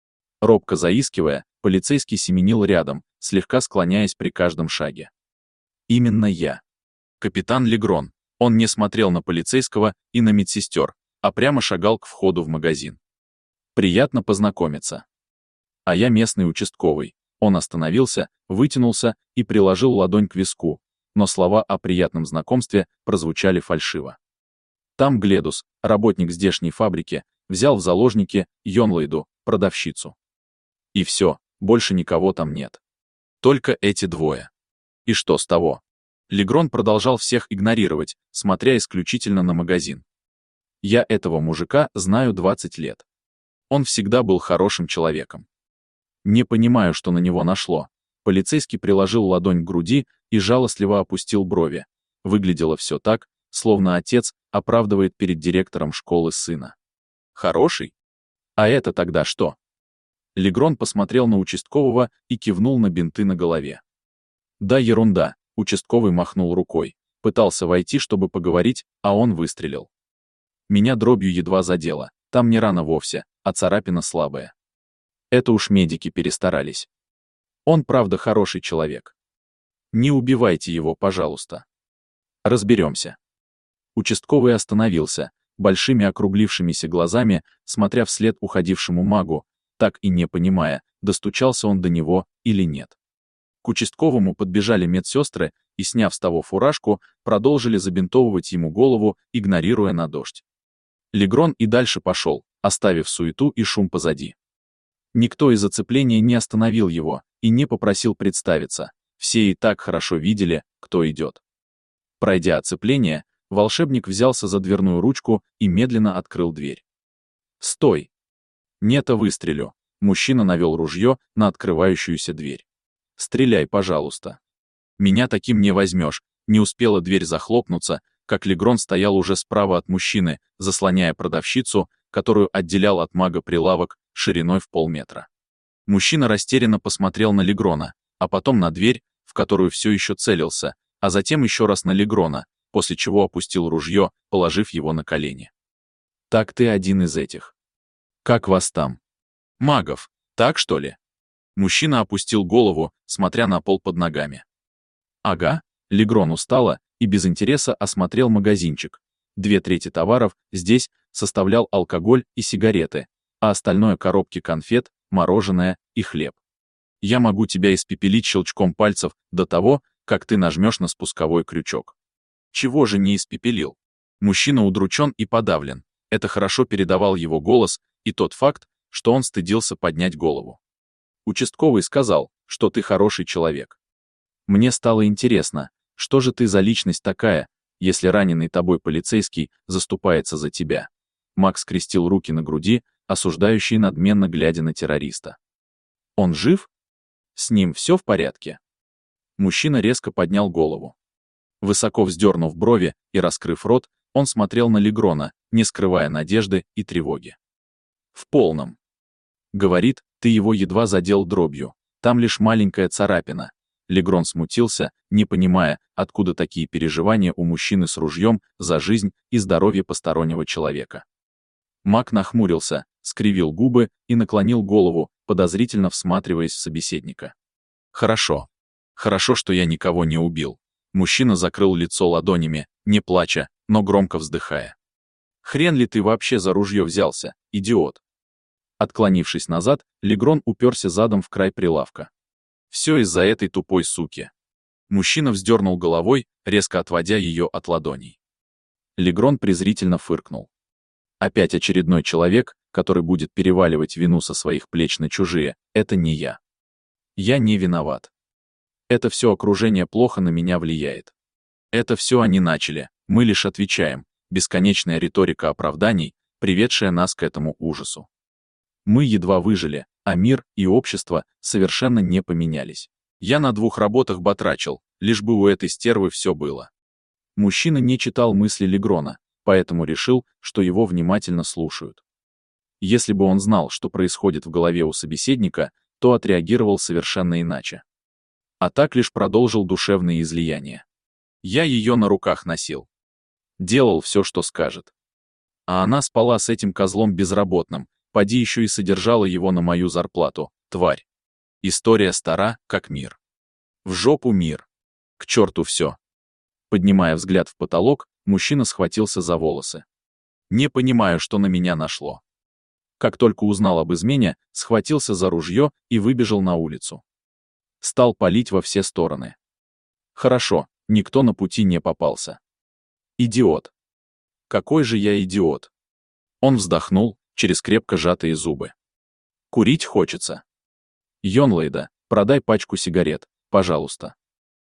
Робко заискивая, полицейский семенил рядом, слегка склоняясь при каждом шаге. «Именно я. Капитан Легрон». Он не смотрел на полицейского и на медсестер, а прямо шагал к входу в магазин. «Приятно познакомиться. А я местный участковый». Он остановился, вытянулся и приложил ладонь к виску, но слова о приятном знакомстве прозвучали фальшиво. Там Гледус, работник здешней фабрики, взял в заложники Йонлайду, продавщицу. И все, Больше никого там нет. Только эти двое. И что с того? Легрон продолжал всех игнорировать, смотря исключительно на магазин. Я этого мужика знаю двадцать лет. Он всегда был хорошим человеком. Не понимаю, что на него нашло. Полицейский приложил ладонь к груди и жалостливо опустил брови. Выглядело все так, словно отец оправдывает перед директором школы сына. Хороший? А это тогда что? Легрон посмотрел на участкового и кивнул на бинты на голове. Да ерунда, участковый махнул рукой. Пытался войти, чтобы поговорить, а он выстрелил. Меня дробью едва задело, там не рана вовсе, а царапина слабая. Это уж медики перестарались. Он правда хороший человек. Не убивайте его, пожалуйста. Разберемся. Участковый остановился, большими округлившимися глазами, смотря вслед уходившему магу, так и не понимая, достучался он до него или нет. К участковому подбежали медсестры и, сняв с того фуражку, продолжили забинтовывать ему голову, игнорируя на дождь. Легрон и дальше пошел, оставив суету и шум позади. Никто из оцепления не остановил его и не попросил представиться, все и так хорошо видели, кто идет. Пройдя оцепление, волшебник взялся за дверную ручку и медленно открыл дверь. «Стой!» «Не-то выстрелю!» Мужчина навел ружье на открывающуюся дверь. «Стреляй, пожалуйста!» «Меня таким не возьмешь!» Не успела дверь захлопнуться, как Легрон стоял уже справа от мужчины, заслоняя продавщицу, которую отделял от мага прилавок шириной в полметра. Мужчина растерянно посмотрел на Легрона, а потом на дверь, в которую все еще целился, а затем еще раз на Легрона, после чего опустил ружье, положив его на колени. «Так ты один из этих. Как вас там? Магов, так что ли?» Мужчина опустил голову, смотря на пол под ногами. «Ага», Легрон устало и без интереса осмотрел магазинчик. Две трети товаров здесь составлял алкоголь и сигареты, а остальное — коробки конфет, мороженое и хлеб. Я могу тебя испепелить щелчком пальцев до того, как ты нажмешь на спусковой крючок. Чего же не испепелил? Мужчина удручен и подавлен. Это хорошо передавал его голос и тот факт, что он стыдился поднять голову. Участковый сказал, что ты хороший человек. Мне стало интересно, что же ты за личность такая, если раненый тобой полицейский заступается за тебя? Макс скрестил руки на груди, осуждающий надменно глядя на террориста. Он жив? С ним все в порядке? Мужчина резко поднял голову. Высоко вздернув брови и раскрыв рот, он смотрел на Легрона, не скрывая надежды и тревоги. В полном. Говорит, ты его едва задел дробью, там лишь маленькая царапина. Легрон смутился, не понимая, откуда такие переживания у мужчины с ружьем за жизнь и здоровье постороннего человека. Маг нахмурился, скривил губы и наклонил голову, подозрительно всматриваясь в собеседника. «Хорошо. Хорошо, что я никого не убил». Мужчина закрыл лицо ладонями, не плача, но громко вздыхая. «Хрен ли ты вообще за ружье взялся, идиот?» Отклонившись назад, Легрон уперся задом в край прилавка. «Все из-за этой тупой суки». Мужчина вздернул головой, резко отводя ее от ладоней. Легрон презрительно фыркнул. Опять очередной человек, который будет переваливать вину со своих плеч на чужие, это не я. Я не виноват. Это все окружение плохо на меня влияет. Это все они начали, мы лишь отвечаем, бесконечная риторика оправданий, приведшая нас к этому ужасу. Мы едва выжили, а мир и общество совершенно не поменялись. Я на двух работах батрачил, лишь бы у этой стервы все было. Мужчина не читал мысли Легрона, поэтому решил, что его внимательно слушают. Если бы он знал, что происходит в голове у собеседника, то отреагировал совершенно иначе. А так лишь продолжил душевные излияния. Я ее на руках носил. Делал все, что скажет. А она спала с этим козлом безработным, поди еще и содержала его на мою зарплату, тварь. История стара, как мир. В жопу мир. К черту все. Поднимая взгляд в потолок, мужчина схватился за волосы. Не понимаю, что на меня нашло. Как только узнал об измене, схватился за ружье и выбежал на улицу. Стал палить во все стороны. Хорошо, никто на пути не попался. Идиот. Какой же я идиот. Он вздохнул через крепко сжатые зубы. Курить хочется. Йонлейда, продай пачку сигарет, пожалуйста.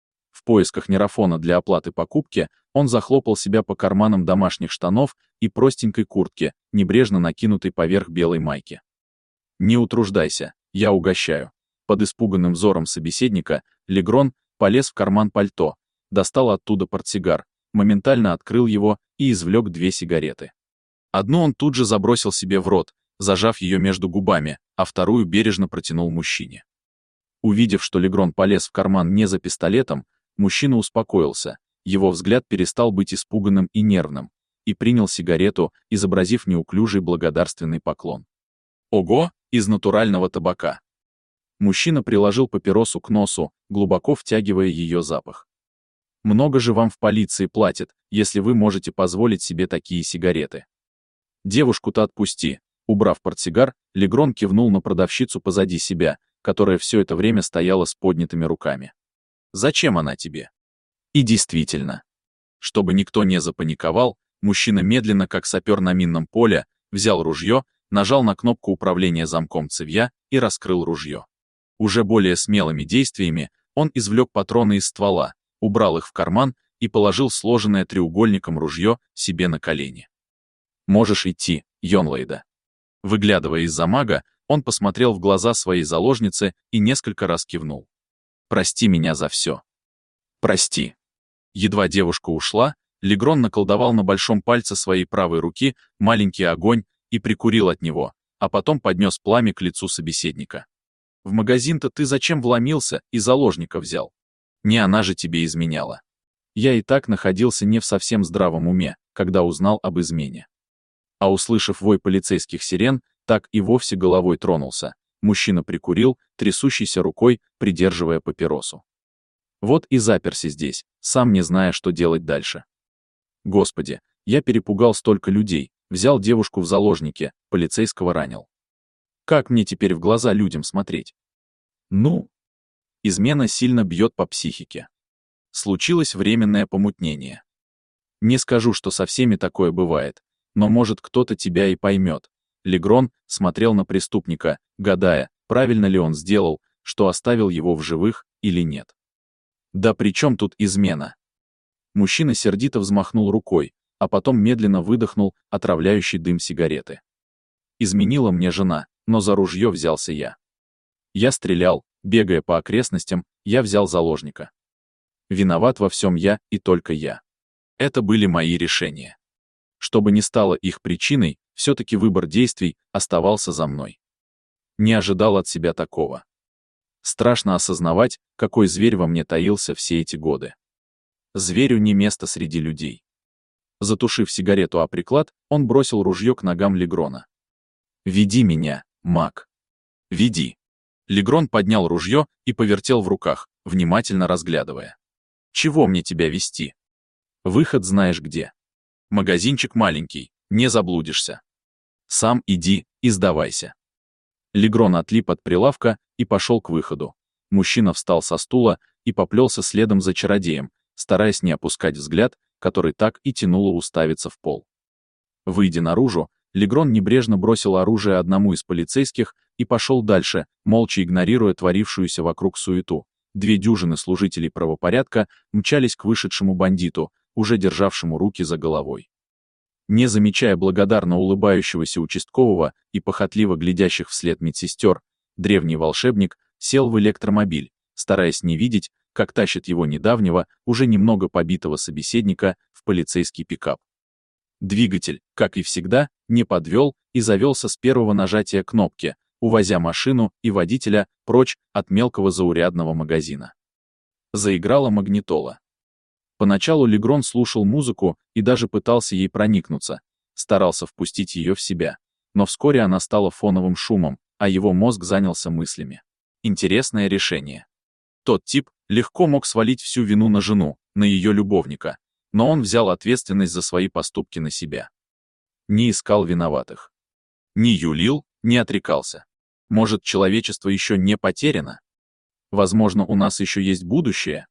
В поисках нейрофона для оплаты покупки он захлопал себя по карманам домашних штанов и простенькой куртки, небрежно накинутой поверх белой майки. «Не утруждайся, я угощаю». Под испуганным взором собеседника Легрон полез в карман пальто, достал оттуда портсигар, моментально открыл его и извлек две сигареты. Одну он тут же забросил себе в рот, зажав ее между губами, а вторую бережно протянул мужчине. Увидев, что Легрон полез в карман не за пистолетом, мужчина успокоился, его взгляд перестал быть испуганным и нервным, и принял сигарету, изобразив неуклюжий благодарственный поклон. Ого, из натурального табака. Мужчина приложил папиросу к носу, глубоко втягивая ее запах. Много же вам в полиции платят, если вы можете позволить себе такие сигареты. Девушку-то отпусти. Убрав портсигар, Легрон кивнул на продавщицу позади себя, которая все это время стояла с поднятыми руками. Зачем она тебе? И действительно. Чтобы никто не запаниковал, мужчина медленно, как сапер на минном поле, взял ружье, нажал на кнопку управления замком цевья и раскрыл ружье. Уже более смелыми действиями он извлек патроны из ствола, убрал их в карман и положил сложенное треугольником ружье себе на колени. «Можешь идти, Йонлейда». Выглядывая из-за мага, он посмотрел в глаза своей заложницы и несколько раз кивнул. «Прости меня за все». «Прости». Едва девушка ушла, Легрон наколдовал на большом пальце своей правой руки маленький огонь и прикурил от него, а потом поднес пламя к лицу собеседника. «В магазин-то ты зачем вломился и заложника взял? Не она же тебе изменяла. Я и так находился не в совсем здравом уме, когда узнал об измене». А услышав вой полицейских сирен, так и вовсе головой тронулся. Мужчина прикурил, трясущейся рукой, придерживая папиросу. Вот и заперся здесь, сам не зная, что делать дальше. Господи, я перепугал столько людей, взял девушку в заложники, полицейского ранил. Как мне теперь в глаза людям смотреть? Ну, измена сильно бьет по психике. Случилось временное помутнение. Не скажу, что со всеми такое бывает, но может кто-то тебя и поймет. Легрон смотрел на преступника, гадая, правильно ли он сделал, что оставил его в живых или нет. Да при чем тут измена? Мужчина сердито взмахнул рукой, а потом медленно выдохнул отравляющий дым сигареты. Изменила мне жена, но за ружье взялся я. Я стрелял, бегая по окрестностям, я взял заложника. Виноват во всем я и только я. Это были мои решения. Чтобы не стало их причиной, все-таки выбор действий оставался за мной. Не ожидал от себя такого. Страшно осознавать, какой зверь во мне таился все эти годы. Зверю не место среди людей. Затушив сигарету о приклад, он бросил ружье к ногам Легрона. «Веди меня, маг. Веди». Легрон поднял ружье и повертел в руках, внимательно разглядывая. «Чего мне тебя вести? Выход знаешь где. Магазинчик маленький, не заблудишься. Сам иди и сдавайся». Легрон отлип от прилавка и пошел к выходу. Мужчина встал со стула и поплелся следом за чародеем, стараясь не опускать взгляд, который так и тянуло уставиться в пол. Выйдя наружу, Легрон небрежно бросил оружие одному из полицейских и пошел дальше, молча игнорируя творившуюся вокруг суету. Две дюжины служителей правопорядка мчались к вышедшему бандиту, уже державшему руки за головой. Не замечая благодарно улыбающегося участкового и похотливо глядящих вслед медсестер, древний волшебник сел в электромобиль, стараясь не видеть, как тащит его недавнего, уже немного побитого собеседника в полицейский пикап. Двигатель, как и всегда, не подвел и завелся с первого нажатия кнопки, увозя машину и водителя прочь от мелкого заурядного магазина. Заиграла магнитола. Поначалу Легрон слушал музыку и даже пытался ей проникнуться, старался впустить ее в себя, но вскоре она стала фоновым шумом, а его мозг занялся мыслями. Интересное решение. Тот тип легко мог свалить всю вину на жену, на ее любовника, но он взял ответственность за свои поступки на себя. Не искал виноватых. Не юлил, не отрекался. Может, человечество еще не потеряно? Возможно, у нас еще есть будущее?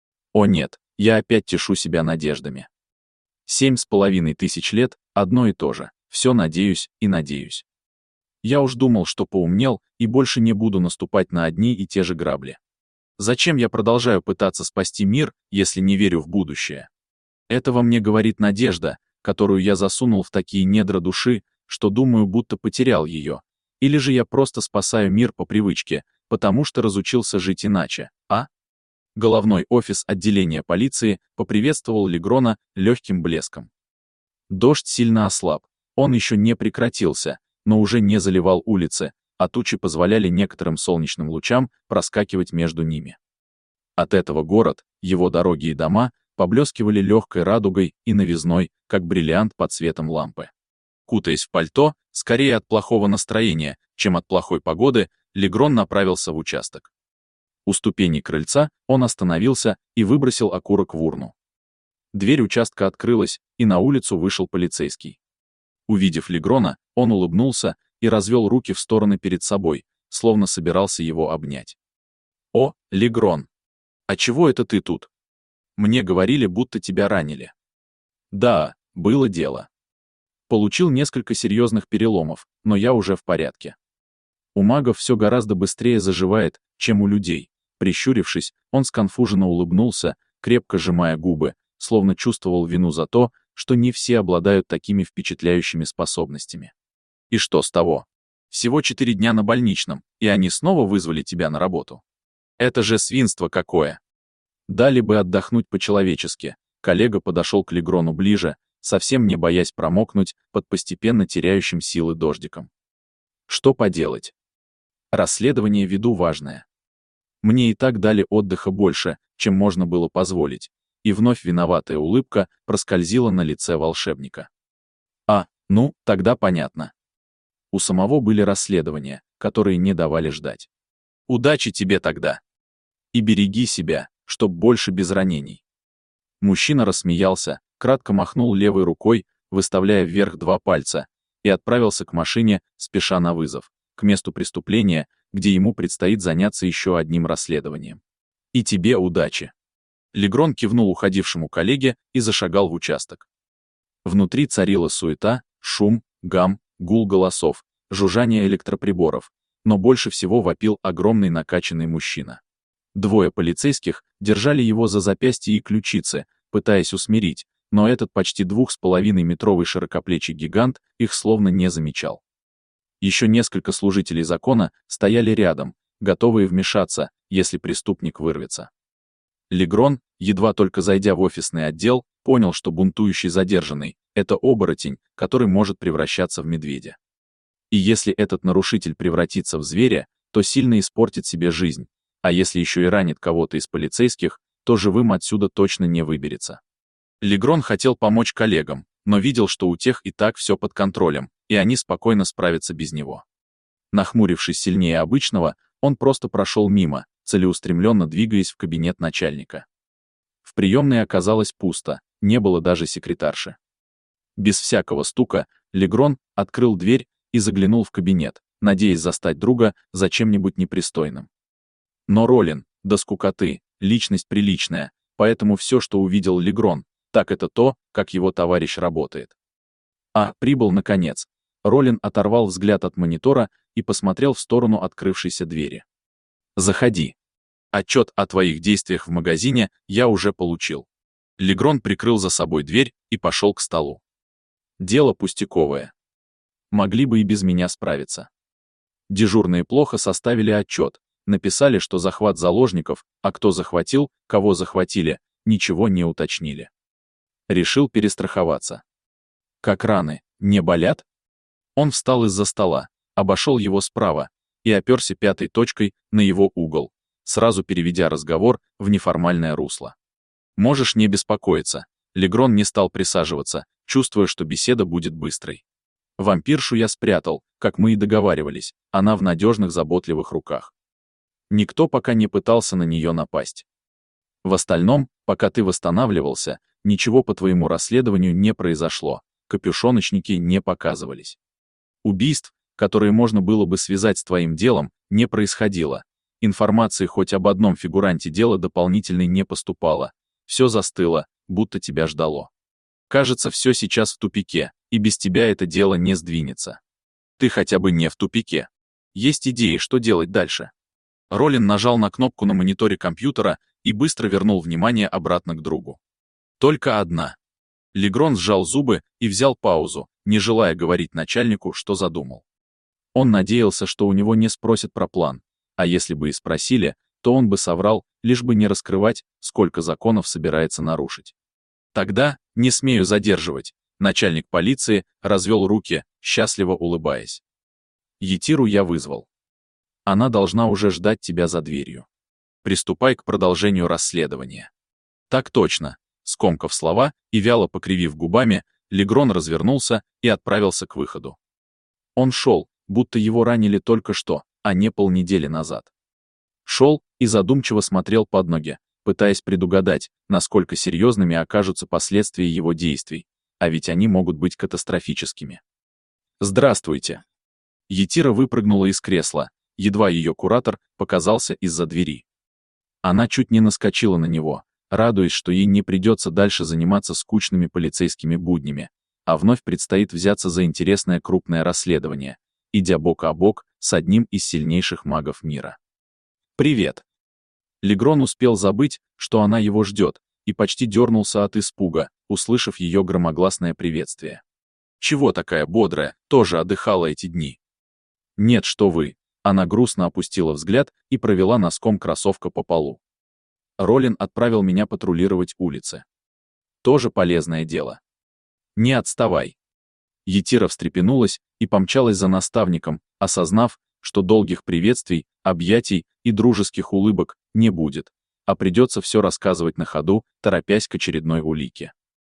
О нет, я опять тешу себя надеждами. Семь с половиной тысяч лет — одно и то же, все надеюсь и надеюсь. Я уж думал, что поумнел и больше не буду наступать на одни и те же грабли. Зачем я продолжаю пытаться спасти мир, если не верю в будущее? Это во мне говорит надежда, которую я засунул в такие недра души, что думаю, будто потерял ее. Или же я просто спасаю мир по привычке, потому что разучился жить иначе, а? Головной офис отделения полиции поприветствовал Легрона легким блеском. Дождь сильно ослаб, он еще не прекратился, но уже не заливал улицы, а тучи позволяли некоторым солнечным лучам проскакивать между ними. От этого город, его дороги и дома поблескивали легкой радугой и новизной, как бриллиант под светом лампы. Кутаясь в пальто, скорее от плохого настроения, чем от плохой погоды, Легрон направился в участок. У ступеней крыльца он остановился и выбросил окурок в урну. Дверь участка открылась, и на улицу вышел полицейский. Увидев Легрона, он улыбнулся и развел руки в стороны перед собой, словно собирался его обнять. «О, Легрон! А чего это ты тут? Мне говорили, будто тебя ранили». «Да, было дело. Получил несколько серьезных переломов, но я уже в порядке. У магов все гораздо быстрее заживает, чем у людей». Прищурившись, он сконфуженно улыбнулся, крепко сжимая губы, словно чувствовал вину за то, что не все обладают такими впечатляющими способностями. «И что с того? Всего четыре дня на больничном, и они снова вызвали тебя на работу. Это же свинство какое!» Дали бы отдохнуть по-человечески. Коллега подошел к Легрону ближе, совсем не боясь промокнуть под постепенно теряющим силы дождиком. «Что поделать? Расследование веду важное. Мне и так дали отдыха больше, чем можно было позволить», и вновь виноватая улыбка проскользила на лице волшебника. «А, ну, тогда понятно. У самого были расследования, которые не давали ждать. Удачи тебе тогда. И береги себя, чтоб больше без ранений». Мужчина рассмеялся, кратко махнул левой рукой, выставляя вверх два пальца, и отправился к машине, спеша на вызов, к месту преступления, где ему предстоит заняться еще одним расследованием. «И тебе удачи». Легрон кивнул уходившему коллеге и зашагал в участок. Внутри царила суета, шум, гам, гул голосов, жужжание электроприборов, но больше всего вопил огромный накачанный мужчина. Двое полицейских держали его за запястья и ключицы, пытаясь усмирить, но этот почти двух с половиной метровый широкоплечий гигант их словно не замечал. Еще несколько служителей закона стояли рядом, готовые вмешаться, если преступник вырвется. Легрон, едва только зайдя в офисный отдел, понял, что бунтующий задержанный — это оборотень, который может превращаться в медведя. И если этот нарушитель превратится в зверя, то сильно испортит себе жизнь, а если еще и ранит кого-то из полицейских, то живым отсюда точно не выберется. Легрон хотел помочь коллегам, но видел, что у тех и так все под контролем, и они спокойно справятся без него. Нахмурившись сильнее обычного, он просто прошел мимо, целеустремленно двигаясь в кабинет начальника. В приемной оказалось пусто, не было даже секретарши. Без всякого стука Легрон открыл дверь и заглянул в кабинет, надеясь застать друга за чем-нибудь непристойным. Но Ролин, до скукоты, личность приличная, поэтому все, что увидел Легрон, так это то, как его товарищ работает. А, прибыл наконец. Ролин оторвал взгляд от монитора и посмотрел в сторону открывшейся двери. «Заходи. Отчет о твоих действиях в магазине я уже получил». Легрон прикрыл за собой дверь и пошел к столу. «Дело пустяковое. Могли бы и без меня справиться». Дежурные плохо составили отчет, написали, что захват заложников, а кто захватил, кого захватили, ничего не уточнили. Решил перестраховаться. «Как раны, не болят?» Он встал из-за стола, обошел его справа и оперся пятой точкой на его угол, сразу переведя разговор в неформальное русло. «Можешь не беспокоиться». Легрон не стал присаживаться, чувствуя, что беседа будет быстрой. «Вампиршу я спрятал, как мы и договаривались, она в надежных заботливых руках. Никто пока не пытался на нее напасть. В остальном, пока ты восстанавливался, ничего по твоему расследованию не произошло, капюшоночники не показывались. Убийств, которые можно было бы связать с твоим делом, не происходило. Информации хоть об одном фигуранте дела дополнительной не поступало. Все застыло, будто тебя ждало. Кажется, все сейчас в тупике, и без тебя это дело не сдвинется. Ты хотя бы не в тупике. Есть идеи, что делать дальше?» Ролин нажал на кнопку на мониторе компьютера и быстро вернул внимание обратно к другу. «Только одна». Легрон сжал зубы и взял паузу, не желая говорить начальнику, что задумал. Он надеялся, что у него не спросят про план, а если бы и спросили, то он бы соврал, лишь бы не раскрывать, сколько законов собирается нарушить. «Тогда не смею задерживать», — начальник полиции развел руки, счастливо улыбаясь. «Етиру я вызвал. Она должна уже ждать тебя за дверью. Приступай к продолжению расследования». «Так точно», — скомкав слова и вяло покривив губами, Легрон развернулся и отправился к выходу. Он шел, будто его ранили только что, а не полнедели назад. Шел и задумчиво смотрел под ноги, пытаясь предугадать, насколько серьезными окажутся последствия его действий, а ведь они могут быть катастрофическими. «Здравствуйте!» Етира выпрыгнула из кресла, едва ее куратор показался из-за двери. Она чуть не наскочила на него, радуясь, что ей не придется дальше заниматься скучными полицейскими буднями, а вновь предстоит взяться за интересное крупное расследование, идя бок о бок с одним из сильнейших магов мира. «Привет!» Легрон успел забыть, что она его ждет, и почти дернулся от испуга, услышав ее громогласное приветствие. «Чего такая бодрая, тоже отдыхала эти дни?» «Нет, что вы!» Она грустно опустила взгляд и провела носком кроссовка по полу. «Ролин отправил меня патрулировать улицы. Тоже полезное дело. Не отставай!» Етира встрепенулась и помчалась за наставником, осознав, что долгих приветствий, объятий и дружеских улыбок не будет, а придется все рассказывать на ходу, торопясь к очередной улике.